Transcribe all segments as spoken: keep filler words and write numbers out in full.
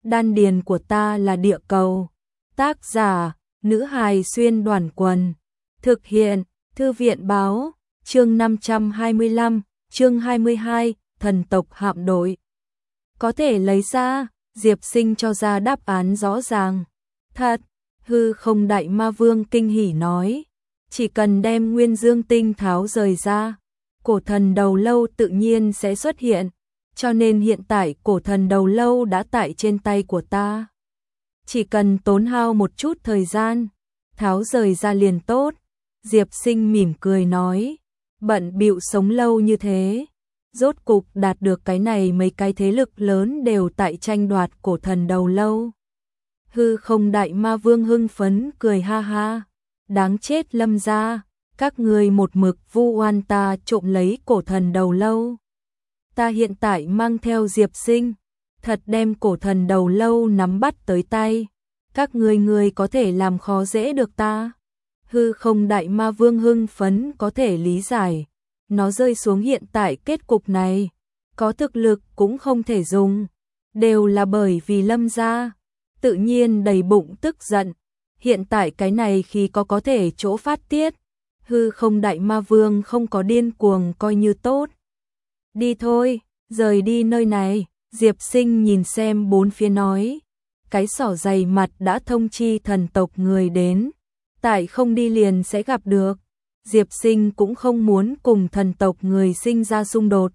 Đan điền của ta là địa cầu. Tác giả, nữ hài xuyên đoàn quần. Thực hiện, thư viện báo, chương năm trăm hai mươi lăm, chương hai mươi hai, thần tộc hạm đội. Có thể lấy ra, Diệp Sinh cho ra đáp án rõ ràng. Thật, hư không đại ma vương kinh hỉ nói. Chỉ cần đem nguyên dương tinh tháo rời ra, cổ thần đầu lâu tự nhiên sẽ xuất hiện. Cho nên hiện tại cổ thần đầu lâu đã tại trên tay của ta. Chỉ cần tốn hao một chút thời gian, tháo rời ra liền tốt. Diệp Sinh mỉm cười nói, bận bịu sống lâu như thế, rốt cục đạt được cái này, mấy cái thế lực lớn đều tại tranh đoạt cổ thần đầu lâu. Hư không đại ma vương hưng phấn cười ha ha, đáng chết Lâm gia, các ngươi một mực vu oan ta trộm lấy cổ thần đầu lâu. Ta hiện tại mang theo Diệp Sinh, thật đem cổ thần đầu lâu nắm bắt tới tay, các ngươi người có thể làm khó dễ được ta. Hư không đại ma vương hưng phấn có thể lý giải, nó rơi xuống hiện tại kết cục này, có thực lực cũng không thể dùng, đều là bởi vì Lâm gia, tự nhiên đầy bụng tức giận. Hiện tại cái này khi có có thể chỗ phát tiết, hư không đại ma vương không có điên cuồng coi như tốt. Đi thôi, rời đi nơi này. Diệp Sinh nhìn xem bốn phía nói, cái sỏ dày mặt đã thông chi thần tộc người đến, tại không đi liền sẽ gặp được. Diệp Sinh cũng không muốn cùng thần tộc người sinh ra xung đột.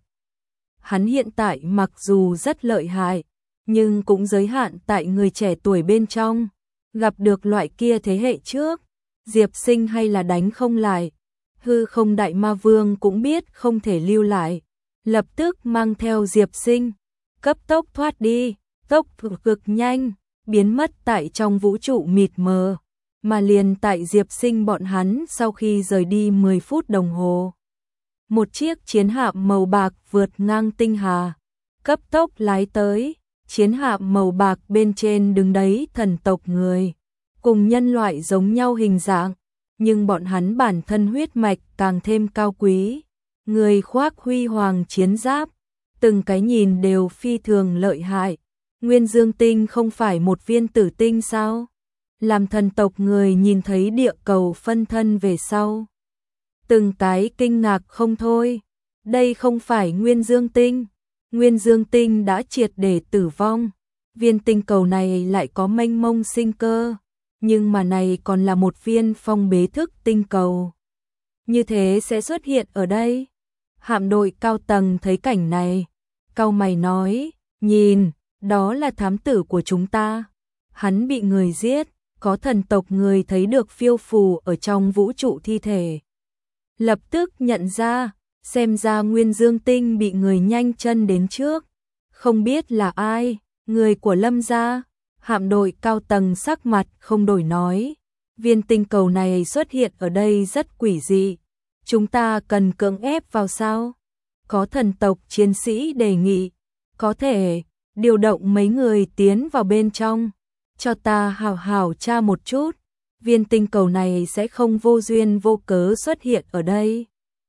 Hắn hiện tại mặc dù rất lợi hại, nhưng cũng giới hạn tại người trẻ tuổi bên trong, gặp được loại kia thế hệ trước, Diệp Sinh hay là đánh không lại. Hư không đại ma vương cũng biết không thể lưu lại, lập tức mang theo Diệp Sinh, cấp tốc thoát đi, tốc cực nhanh, biến mất tại trong vũ trụ mịt mờ, mà liền tại Diệp Sinh bọn hắn sau khi rời đi mười phút đồng hồ. Một chiếc chiến hạm màu bạc vượt ngang tinh hà, cấp tốc lái tới, chiến hạm màu bạc bên trên đứng đấy thần tộc người, cùng nhân loại giống nhau hình dạng, nhưng bọn hắn bản thân huyết mạch càng thêm cao quý, người khoác huy hoàng chiến giáp, từng cái nhìn đều phi thường lợi hại. Nguyên dương tinh không phải một viên tử tinh sao? Làm thần tộc người nhìn thấy địa cầu phân thân về sau, từng cái kinh ngạc không thôi. Đây không phải nguyên dương tinh, nguyên dương tinh đã triệt để tử vong, viên tinh cầu này lại có mênh mông sinh cơ, nhưng mà này còn là một viên phong bế thức tinh cầu, như thế sẽ xuất hiện ở đây. Hạm đội cao tầng thấy cảnh này, cau mày nói, nhìn, đó là thám tử của chúng ta, hắn bị người giết. Có thần tộc người thấy được phiêu phù ở trong vũ trụ thi thể, lập tức nhận ra, xem ra nguyên dương tinh bị người nhanh chân đến trước, không biết là ai, người của Lâm gia. Hạm đội cao tầng sắc mặt không đổi nói, viên tinh cầu này xuất hiện ở đây rất quỷ dị, chúng ta cần cưỡng ép vào sao? Có thần tộc chiến sĩ đề nghị, có thể điều động mấy người tiến vào bên trong, cho ta hào hào tra một chút, viên tinh cầu này sẽ không vô duyên vô cớ xuất hiện ở đây.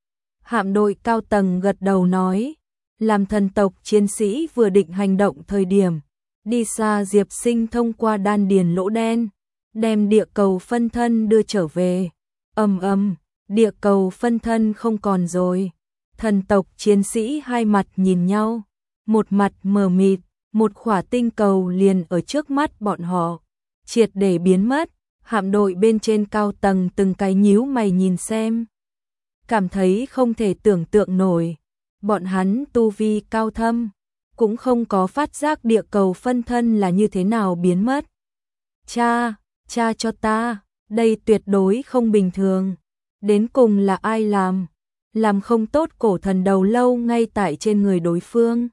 Hạm đội cao tầng gật đầu nói, làm thần tộc chiến sĩ vừa định hành động thời điểm, đi xa Diệp Sinh thông qua đan điền lỗ đen, đem địa cầu phân thân đưa trở về. Ầm ầm, địa cầu phân thân không còn rồi. Thần tộc chiến sĩ hai mặt nhìn nhau, một mặt mờ mịt, một khỏa tinh cầu liền ở trước mắt bọn họ, triệt để biến mất. Hạm đội bên trên cao tầng từng cái nhíu mày nhìn xem, cảm thấy không thể tưởng tượng nổi. Bọn hắn tu vi cao thâm, cũng không có phát giác địa cầu phân thân là như thế nào biến mất. Cha, cha cho ta, đây tuyệt đối không bình thường. Đến cùng là ai làm? Làm không tốt cổ thần đầu lâu ngay tại trên người đối phương.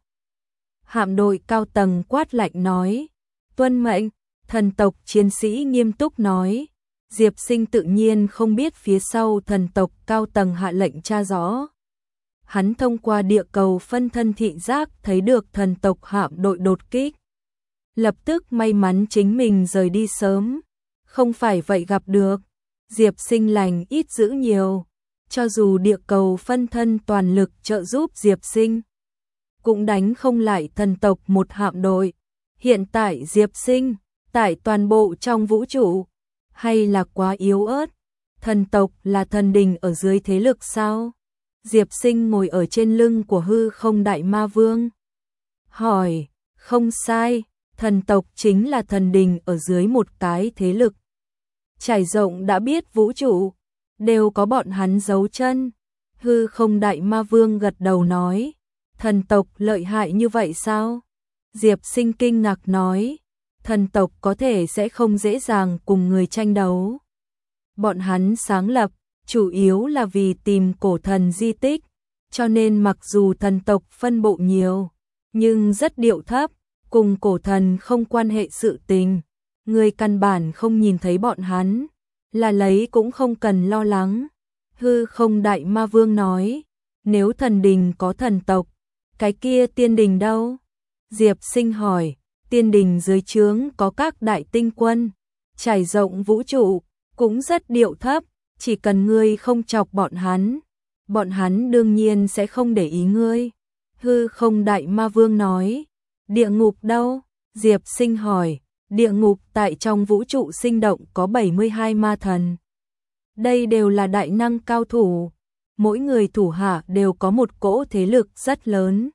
Hạm đội cao tầng quát lạnh nói, tuân mệnh. Thần tộc chiến sĩ nghiêm túc nói, Diệp Sinh tự nhiên không biết phía sau thần tộc cao tầng hạ lệnh tra rõ. Hắn thông qua địa cầu phân thân thị giác thấy được thần tộc hạm đội đột kích, lập tức may mắn chính mình rời đi sớm, không phải vậy gặp được. Diệp Sinh lành ít dữ nhiều, cho dù địa cầu phân thân toàn lực trợ giúp Diệp Sinh, cũng đánh không lại thần tộc một hạm đội. Hiện tại Diệp Sinh, tại toàn bộ trong vũ trụ, hay là quá yếu ớt? Thần tộc là thần đình ở dưới thế lực sao? Diệp Sinh ngồi ở trên lưng của hư không đại ma vương. Hỏi, không sai, thần tộc chính là thần đình ở dưới một cái thế lực. Trải rộng đã biết vũ trụ, đều có bọn hắn giấu chân. Hư không đại ma vương gật đầu nói, thần tộc lợi hại như vậy sao? Diệp Sinh kinh ngạc nói, thần tộc có thể sẽ không dễ dàng cùng người tranh đấu. Bọn hắn sáng lập, chủ yếu là vì tìm cổ thần di tích, cho nên mặc dù thần tộc phân bộ nhiều, nhưng rất điệu thấp, cùng cổ thần không quan hệ sự tình. Người căn bản không nhìn thấy bọn hắn, là lấy cũng không cần lo lắng. Hư không đại ma vương nói, nếu thần đình có thần tộc, cái kia tiên đình đâu? Diệp Sinh hỏi, tiên đình dưới trướng có các đại tinh quân, trải rộng vũ trụ, cũng rất điệu thấp, chỉ cần ngươi không chọc bọn hắn, bọn hắn đương nhiên sẽ không để ý ngươi. Hư không đại ma vương nói, địa ngục đâu? Diệp Sinh hỏi, địa ngục tại trong vũ trụ sinh động có bảy mươi hai ma thần. Đây đều là đại năng cao thủ, mỗi người thủ hạ đều có một cỗ thế lực rất lớn.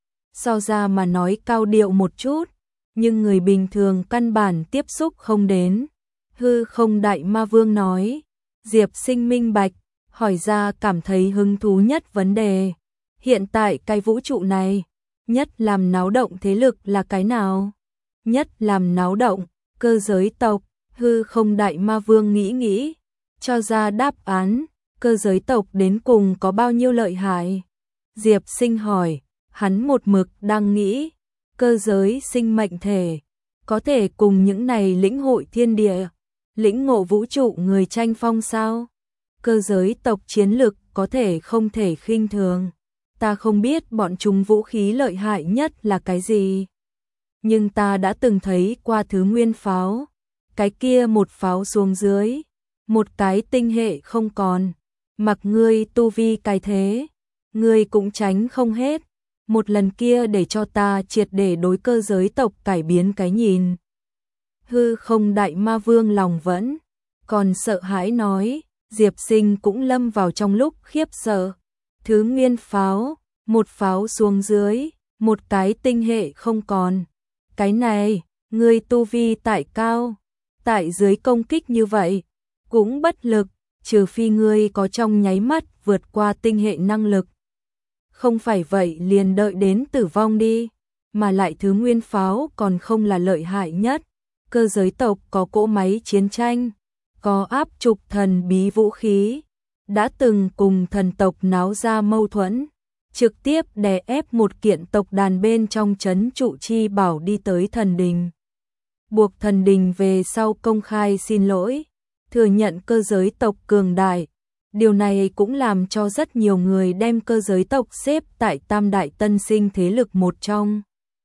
So ra mà nói cao điệu một chút, nhưng người bình thường căn bản tiếp xúc không đến. Hư không đại ma vương nói, Diệp Sinh minh bạch, hỏi ra cảm thấy hứng thú nhất vấn đề. Hiện tại cái vũ trụ này, nhất làm náo động thế lực là cái nào? Nhất làm náo động, cơ giới tộc. Hư không đại ma vương nghĩ nghĩ, cho ra đáp án, cơ giới tộc đến cùng có bao nhiêu lợi hại? Diệp Sinh hỏi, hắn một mực đang nghĩ, cơ giới sinh mệnh thể, có thể cùng những này lĩnh hội thiên địa, lĩnh ngộ vũ trụ người tranh phong sao? Cơ giới tộc chiến lực có thể không thể khinh thường. Ta không biết bọn chúng vũ khí lợi hại nhất là cái gì, nhưng ta đã từng thấy qua thứ nguyên pháo, cái kia một pháo xuống dưới, một cái tinh hệ không còn, mặc ngươi tu vi cái thế, ngươi cũng tránh không hết. Một lần kia để cho ta triệt để đối cơ giới tộc cải biến cái nhìn. Hư không đại ma vương lòng vẫn còn sợ hãi nói, Diệp Sinh cũng lâm vào trong lúc khiếp sợ. Thứ nguyên pháo, một pháo xuống dưới, một cái tinh hệ không còn. Cái này, ngươi tu vi tại cao, tại dưới công kích như vậy, cũng bất lực, trừ phi ngươi có trong nháy mắt vượt qua tinh hệ năng lực. Không phải vậy liền đợi đến tử vong đi, mà lại thứ nguyên pháo còn không là lợi hại nhất. Cơ giới tộc có cỗ máy chiến tranh, có áp trục thần bí vũ khí, đã từng cùng thần tộc náo ra mâu thuẫn, trực tiếp đè ép một kiện tộc đàn bên trong trấn trụ chi bảo đi tới thần đình. Buộc thần đình về sau công khai xin lỗi, thừa nhận cơ giới tộc cường đại. Điều này cũng làm cho rất nhiều người đem cơ giới tộc xếp tại tam đại tân sinh thế lực một trong.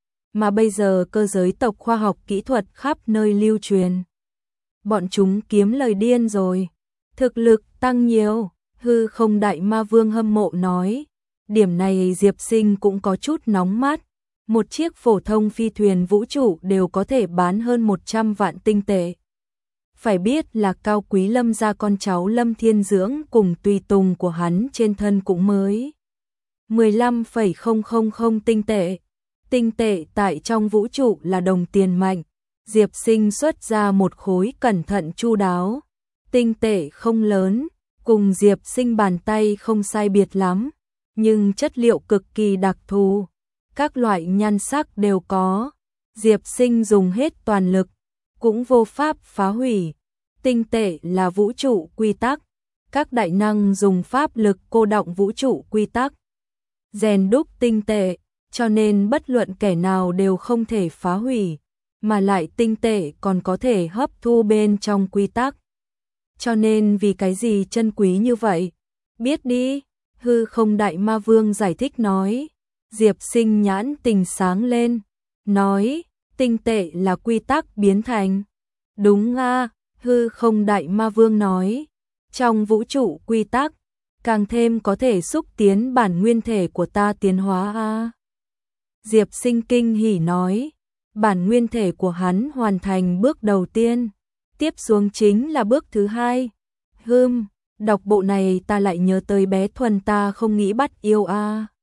Mà bây giờ cơ giới tộc khoa học kỹ thuật khắp nơi lưu truyền. Bọn chúng kiếm lời điên rồi. Thực lực tăng nhiều, hư không đại ma vương hâm mộ nói. Điểm này Diệp Sinh cũng có chút nóng mắt. Một chiếc phổ thông phi thuyền vũ trụ đều có thể bán hơn một trăm vạn tinh tệ. Phải biết là Cao Quý Lâm gia con cháu Lâm Thiên Dưỡng cùng tùy tùng của hắn trên thân cũng mới mười lăm phẩy không không không tinh tệ. Tinh tệ tại trong vũ trụ là đồng tiền mạnh. Diệp Sinh xuất ra một khối cẩn thận chu đáo. Tinh tệ không lớn, cùng Diệp Sinh bàn tay không sai biệt lắm, nhưng chất liệu cực kỳ đặc thù. Các loại nhan sắc đều có. Diệp Sinh dùng hết toàn lực, cũng vô pháp phá hủy. Tinh tệ là vũ trụ quy tắc, các đại năng dùng pháp lực cô đọng vũ trụ quy tắc, rèn đúc tinh tệ, cho nên bất luận kẻ nào đều không thể phá hủy, mà lại tinh tệ còn có thể hấp thu bên trong quy tắc. Cho nên vì cái gì chân quý như vậy? Biết đi, hư không đại ma vương giải thích nói. Diệp Sinh nhãn tình sáng lên, nói, tinh tệ là quy tắc biến thành. Đúng a, hư không đại ma vương nói, trong vũ trụ quy tắc, càng thêm có thể xúc tiến bản nguyên thể của ta tiến hóa a. Diệp Sinh kinh hỉ nói, bản nguyên thể của hắn hoàn thành bước đầu tiên, tiếp xuống chính là bước thứ hai. Hừm, đọc bộ này ta lại nhớ tới bé Thuần ta không nghĩ bắt yêu a. À.